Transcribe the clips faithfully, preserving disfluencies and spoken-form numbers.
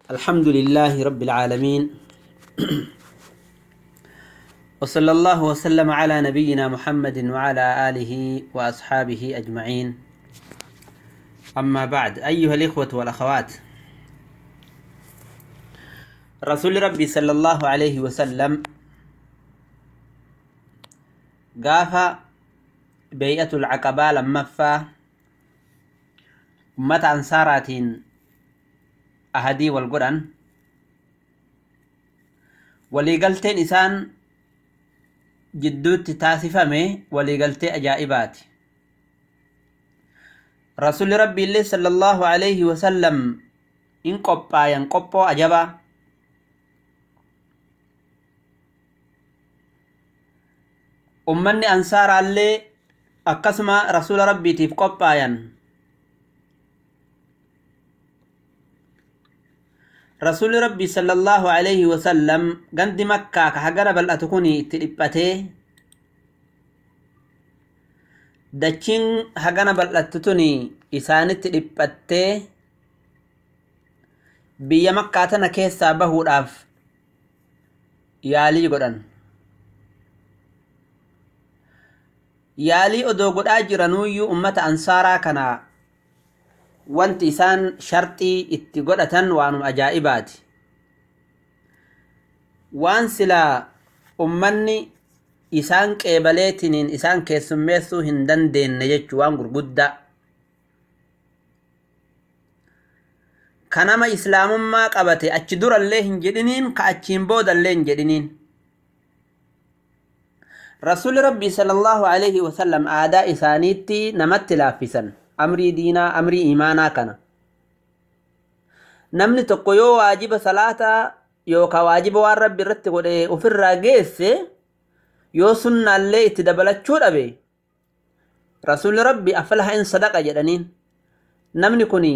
الحمد لله رب العالمين وصلى الله وسلم على نبينا محمد وعلى آله وأصحابه أجمعين. أما بعد، أيها الإخوة والأخوات، رسول ربي صلى الله عليه وسلم قاف بيئة العقبة لما فا أمة أنصارات أهدي والقرآن وليقلتين إسان جدوت تاسفمي وليقلتين أجائبات. رسول ربي الله صلى الله عليه وسلم إن قبا ينقبو أجبا أمني أنصار اللي أقسم رسول ربي تيف قبا ين رسول ربي صلى الله عليه وسلم قند مكة كحقنا بل أتكوني تلبته دچين حقنا بل أتتوني إساني تلبته بيا مكة تنكيس سابه راف يالي قدن يالي أدو قد أجرانويو أمة أنصارا كنا wanti isaan shartii itti godhatan waanum ajaa'ibaati. waan sila ummanni isaan qeebaleetiniin isaan keessummeessuu hin dandeenye jechuu waan gurguddaa. kanama islaamummaa qabate achi durallee hin jedhiniin ka achiin boodallee hin jedhiniin. rasuuli rabbii sallallahu alaihi wasallam aadaa isaaniitti namatti laaffisan. amrii diinaa amrii imaanaa kana namni tokko yoo waajiba salaataa yookaan waajiba waan rabbi irratti godhe ofirraa geesse yoo sunnaallee itti dabalachuu dhabe rasuulli rabbi aflaha in sadaqa jedhaniin. namni kuni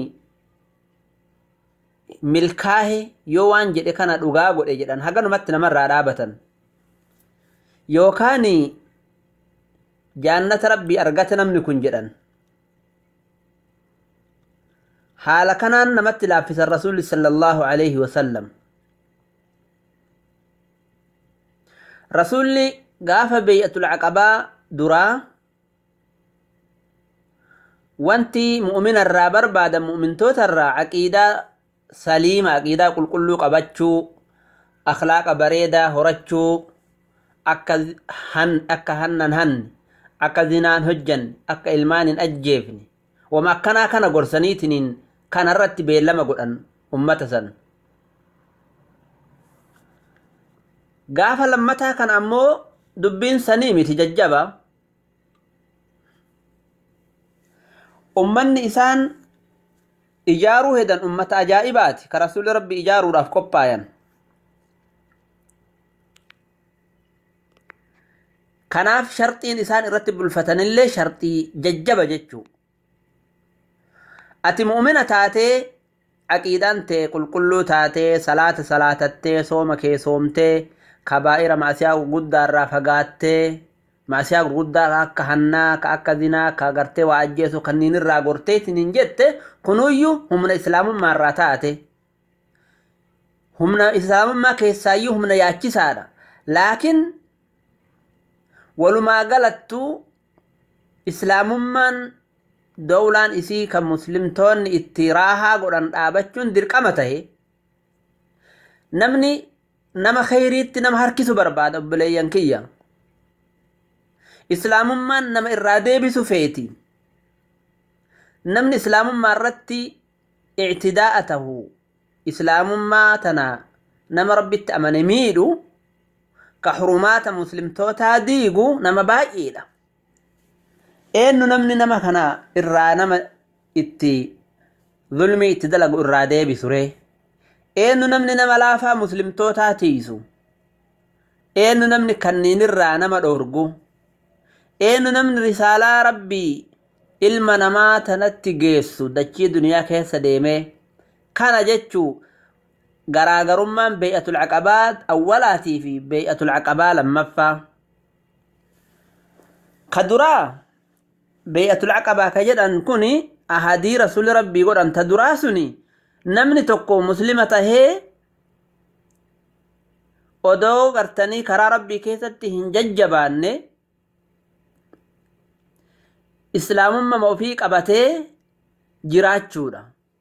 milkaahe yoo waan jedhe kana dhugaa godhe jedhan haganumatti namarraa dhaabatan yookaan jaannata rabbii argate namni kun jedhan. حالا كانان نمت لافس الرسول صلى الله عليه وسلم. رسول قاف بيئة العقبة درا وانتي مؤمن الرابر بعد مؤمن توتر عقيدة سليمة عقيدة كل كل قبتشو أخلاق بريدة هرتشو أكا هن أكا هنن هن أكا زنان هجن أكا إلمان أجيفني وما كان كان قرسانيتنين كان الرتب لما قلن أمتسن قاف لمتها كان أمو دبين سنيمي تججبا أمن إسان إجارو هدن أمت أجائبات كرسول ربي إجارو راف قبايا كناف شرطين إسان الرتب الفتن اللي شرطي ججبا ججو ati mu'mina taatee aqiidaan tee qulqulluu taatee salaata salaatattee sooma kee soomtee kabaa'ira maasiyaa gurguddaa irraa fagaattee maasiyaa gurguddaa akka hannaa ka akka zinaa ka gartee waa ajjeesu kanniin irraa gortee ittiin jette kunuyyuu humna islaamummaa irraa taate. humna islaamummaa keessaayyuu humna yaachisaadha. laakiin walumaa galattuu islaamummaan dawlaan isii kan muslimtoonni itti raahaa godhan dhaabachuun dirqama tahe namni nama khayriitti nama harkisu barbaada. obboleeyyan kiyya islaamummaan nama irraa deebisu feeti. namni islaamummaa irratti i'tidaa'a tahu islaamummaa tana nama rabbitti amane miidhu ka xurumaata muslimtootaa diigu nama baay'eedha. eenyu namni nama kana irraa nama itti zulmii itti dalagu irraa deebisu ree? eenyu namni nama laafaa muslimtootaa tiisu? eenyu namni kanniin irraa nama dhoorgu? eenyu namni risaalaa rabbii ilma namaa tanatti geessu dachii duniyaa keessa deemee? kana jechuu garaagarummaan bee'atul aqabaa awwalaatii fi bee'atul aqabaa lammaffaa. ka duraa بيئة العقبة كجدان كوني أهدي رسول ربي قران تدراسني namni tokko muslima tahee odoo gartanii karaa rabbii keessatti hin jajjabaanne islaamummaa ofii qabatee jiraachuudha.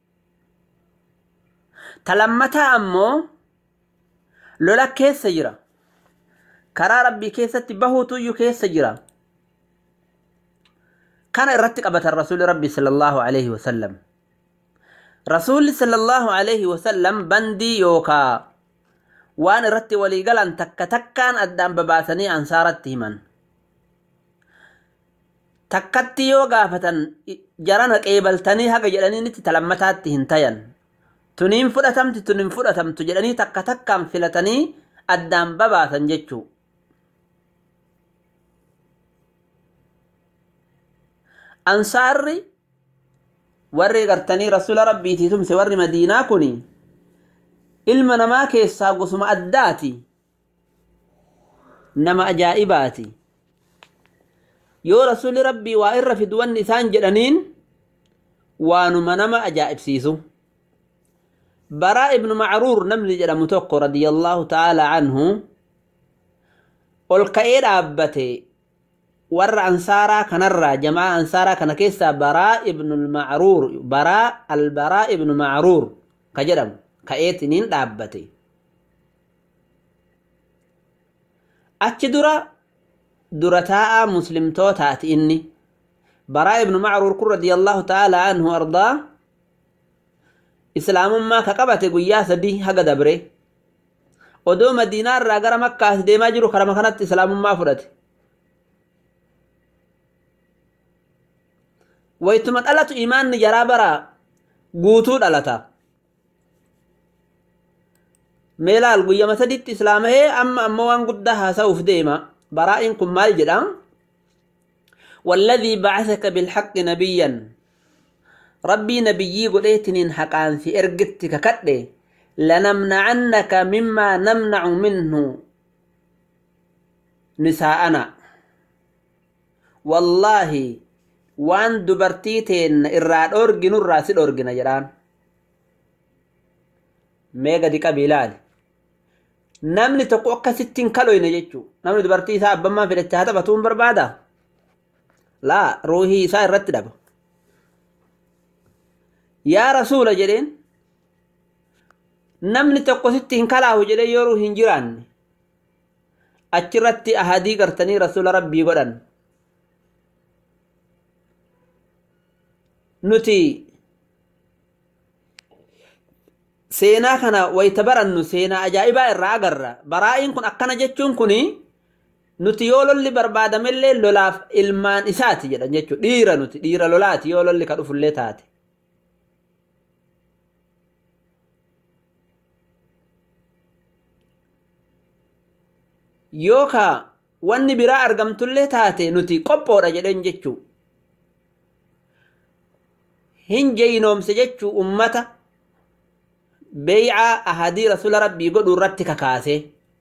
Talammataa ammoo lola keessa jira. Karaa rabbii keessatti bahuutuyyuu keessa jira. Kana irratti qabatan rasuuli rabbii sallallahu alaihi wasallam. Rasuulli sallallahu alaihi wasallam bandii yookaa waan irratti walii galan takka takkaan addaan babaasanii ansaaratti himan. Takkatti yoo gaafatan jarana qeebaltanii haga jedhaniinitti talammataatti hin tayan. Tuniin fudhatamti tuniin fudhatamtu jedhanii takka takkaan filatanii addaan babaasan jechuu. Ansaarri warri gartanii rasuula rabbiitii tumse warri Madiinaa kuni ilma namaa keessaa gosuma addaati. Nama ajaa'ibaati. Yoo rasuuli rabbii waa irra fidu wanni isaan jedhaniin waanuma nama ajaa'ibsiisu. Baraa ibnu Macruur namni jedhamu tokko radiyallahu ta'ala anhu ol ka'ee dhaabbate warra ansaaraa kanarraa jamaa ansaaraa kana keessaa Baraa ibnu Macruur Baraa al-Baraa ibnu Macruur ka jedhamu ka'eetiniin dhaabbate. Achi dura dura taa'aa muslimtootaati inni. Baraa ibnu Macruur kun radiyallahu ta'ala anhu ardaa islaamummaa ka qabate guyyaa sadii haga dabre. Odoo Madiinaa irraa gara Makkaas deemaa jiru karama kanatti islaamummaa fudhate. Waytuma dhalatu imaanni jaraa baraa guutuu dhalata. Meelaal guyyama sadiitti islaamahee amma amma waan guddaa haasa'uuf deema. Baraa'in kun maal jedha? Walladhii ba'athaka bilhaqqi nabiyyan. Rabbii nabiyyii godheetiniin haqaan si ergitti kakadhe lanamna'annaka mimmaa namna'u minhu nisaa'ana. Wallaahi waan dubartii teenna irraa dhoorginurraa si dhoorgina jedhaan. Mee gadi qabi ilaali. Namni tokko akkasittiin kaloyne jechuu. Namni dubartii isaa abbammaa fedhatte haa taphatuun barbaada? Laa, ruuhii isaa irratti dhaba. Yaa rasuula jedheen namni tokko sitti hin kalaahu jedhee yoo hin jiraanne achirratti ahadii gartanii rasuula rabbii godhan. Nuti seenaa kana wayta barannu seenaa ajaa'ibaa irraa agarra. Baraa'iin kun akkana jechuun kuni nuti yoo lolli barbaadamellee lolaaf ilmaan isaati jedhan jechuudha. Dhiira nuti dhiira lolaati yoo lolli ka dhufullee taate. Yookaa wanni biraa argamtullee taate nuti qophoodha jedhan jechuu. Hin jeynoomse jechuu ummata beey'aa ahadii rasuula rabbii godhuu irratti kakaase.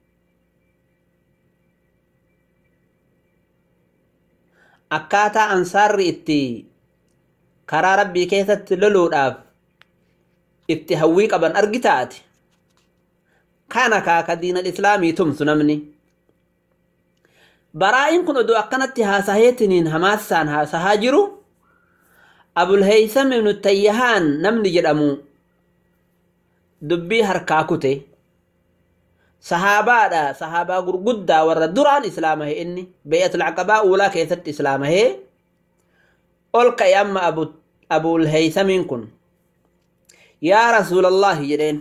Akkaataa ansaarri itti karaa rabbii keessatti loluudhaaf itti hawwii qaban argitaati. Kana kaaka diinal islaamii tumsu namni. Baraa'iin kun odoo akkanatti haasaheetiniin hamaassaan haasahaa jiru Abul Haysam ibnu Tayyahaan namni jedhamu dubbii harkaa kute. Sahaabaadha, sahaabaa gurguddaa warra duraan islaamahe inni beeyatul aqabaa uulaa keessatti islaamahee ol ka'e amma Abul Haysamiin kun yaa rasuulallahi jedheen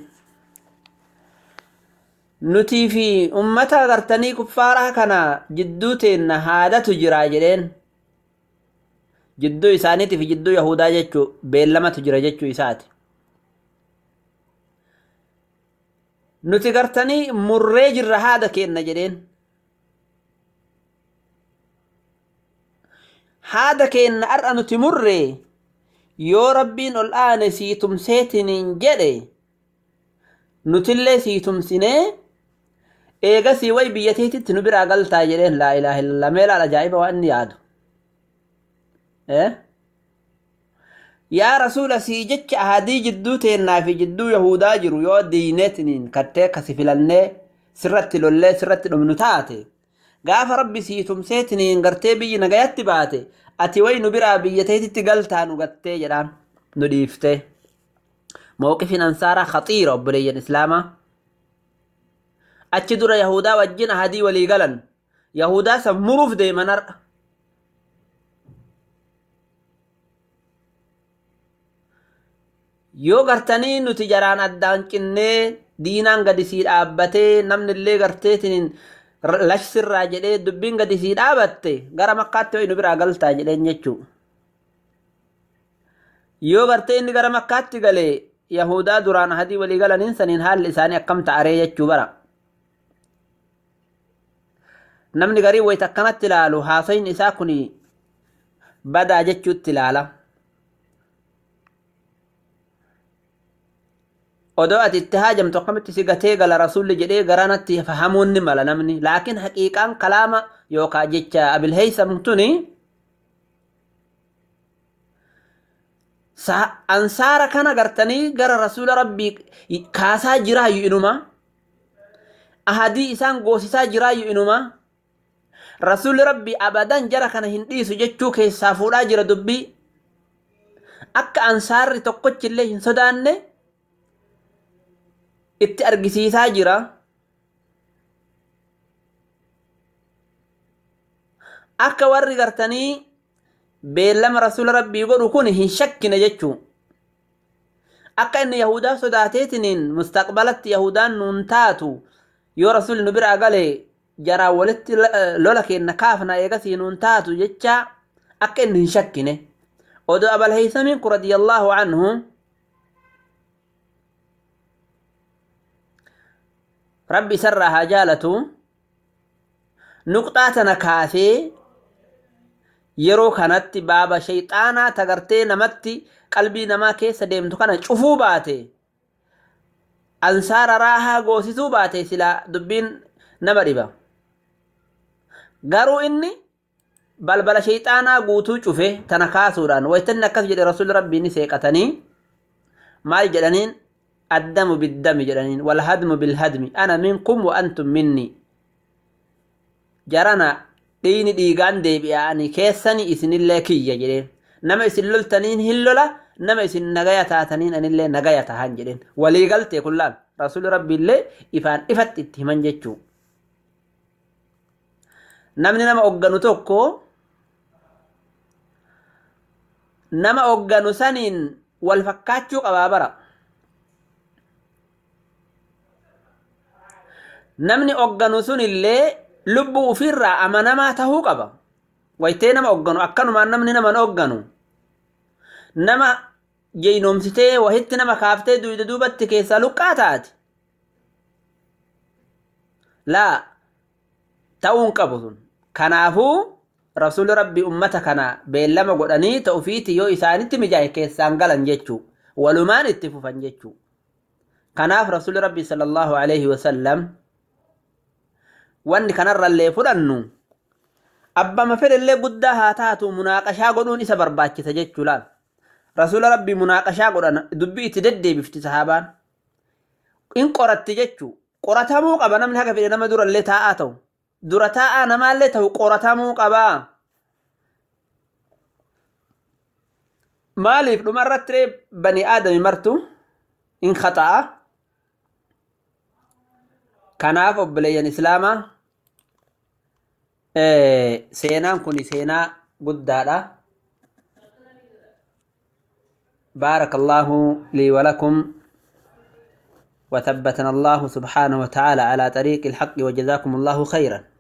nutii fi ummata gartanii kuffaaraa kana jidduu teenna haadatu jira jedheen. Jidduu isaaniitii fi jidduu Yahudaa jechuu beellamatu jira jechuu isaati. Nuti gartanii murree jirra haada keenna jedheen. Haada keenna har'a nuti murree yoo rabbiin ol aane sii tumseetiniin jedhe nutillee sii tumsinee eegasii way biyyateetitti nu biraa galtaa jedheen. Laa ilaaha illallah. Meelaal ajaa'iba waan inni yaadu. يا رسول سيجتش أهدي جدو تينا في جدو يهودا جرو يو دينتنين كتك سفلني سرت لله سرت لمنتاتي قاف ربي سيتم سيتنين قرتي بي نغيات باتي أتي وين برا بيتي تقلتها نغتي جران نديفته موقف أنصار خطير أبري الإسلام أتشدر يهودا وجن هدي ولي قلن يهودا سمروف دي منر yoo gartanii nuti jaraan addaan cinnee diinaan gadi sii dhaabbatee namni illee garteetiin lashsirraa jedhee dubbiin gadi sii dhaabatte gara makkaatti ho'i nu biraa galtaa jedheen jechuu yoo gartee inni gara makkaatti galee yahudaa duraan hadii walii galaniin saniin haalli isaanii akkam ta'aree jechuu bara namni garii wayita akkanatti ilaalu haasayin isaa kuni badaa jechuutti ilaala odoo ati itti haajamtu akkamitti si gatee gala rasuulli jedhee garanatti fahamuun ni mala namni laakiin haqiiqaan kalaama yookaa jecha abil heeysam tuni ansaara kana gartanii gara rasuula rabbii kaasaa jiraayu inuma ahadii isaan goosisaa jiraayu inuma rasuulli rabbii abadan jara kana hin dhiisu jechuu keessaa fuudhaa jira dubbii akka ansaarri tokkochillee hin sodaanne itti argisiisaa jira akka warri gartanii beellama rasuula rabbii godhu kun hin shakkine jechuu akka inni yahudaa sodaateetiniin mustaqbalatti yahudaan nuun taatu yoo rasuulli nu biraa galee jaraa walitti lola keenna kaafna eegasii nuun taatu jecha akka inni hin shakkine odoo abal heeysamiin kun radiyallaahu anhu rabbi sarraa haa jaalatu nuqxaatana kaafee yeroo kanatti baaba shayxaanaa tagartee namatti qalbii namaa keessa deemtu kana cufuu baate ansaara raahaa goosisuu baate silaa dubbiin nama dhiba garuu inni balbala shayxaanaa guutuu cufe tana kaasuudhaan waytanni akkas jedhe rasuulli rabbiin seeqatanii maal jedhaniin الدم بالدم جرانين والهدم بالهدم أنا منكم وأنتم مني جرانا ديني ديغان دي بياني كيساني إسن الله كي جرين نما إسن للتنين هلولا نما إسن نغاية تاتنين أن الله نغاية تهان جرين ولي قلت كلان رسول ربي الله إفان إفت اتهمان جيشو نمني نما أغانو توكو نما أغانو سنين والفكاتشو قبابرا namni ogganu sun illee lubbuu ofirraa amanamaa tahuu qaba waytee nama ogganu akkanumaan namni nama ogganu nama jeynoomsitee wahitti nama kaaftee duyda duubatti keessaa luqqaa taati laa ta'uun qabu sun kanaafuu rasuulli rabbii ummata kana beellama godhanii ta'ufiiti yoo isaanitti mijaa'e keessaan galan jechuu walumaan itti fufan jechuu kanaaf rasuulli rabbii sallallahu alaihi wasallam wanni kanarrallee fudhannu abbama fedhellee guddaa haa taatu munaaqashaa godhuun isa barbaachisa jechuu laal rasuula rabbii munaaqashaa godhan dubbii itti deddeebifti sahaabaan in qoratti jechuu qoratamuu qaba namni haga fedhe nama durallee taa'aa ta'u dura taa'aa namaallee ta'u qoratamuu qaba maaliif dhumarratti bani aadami martu in khata'a kanaaf obboleeyyan islaamaa seenaan kun seenaa guddaadha بارك الله لي ولكم وثبتنا الله سبحانه وتعالى على طريق الحق وجزاكم الله خيرا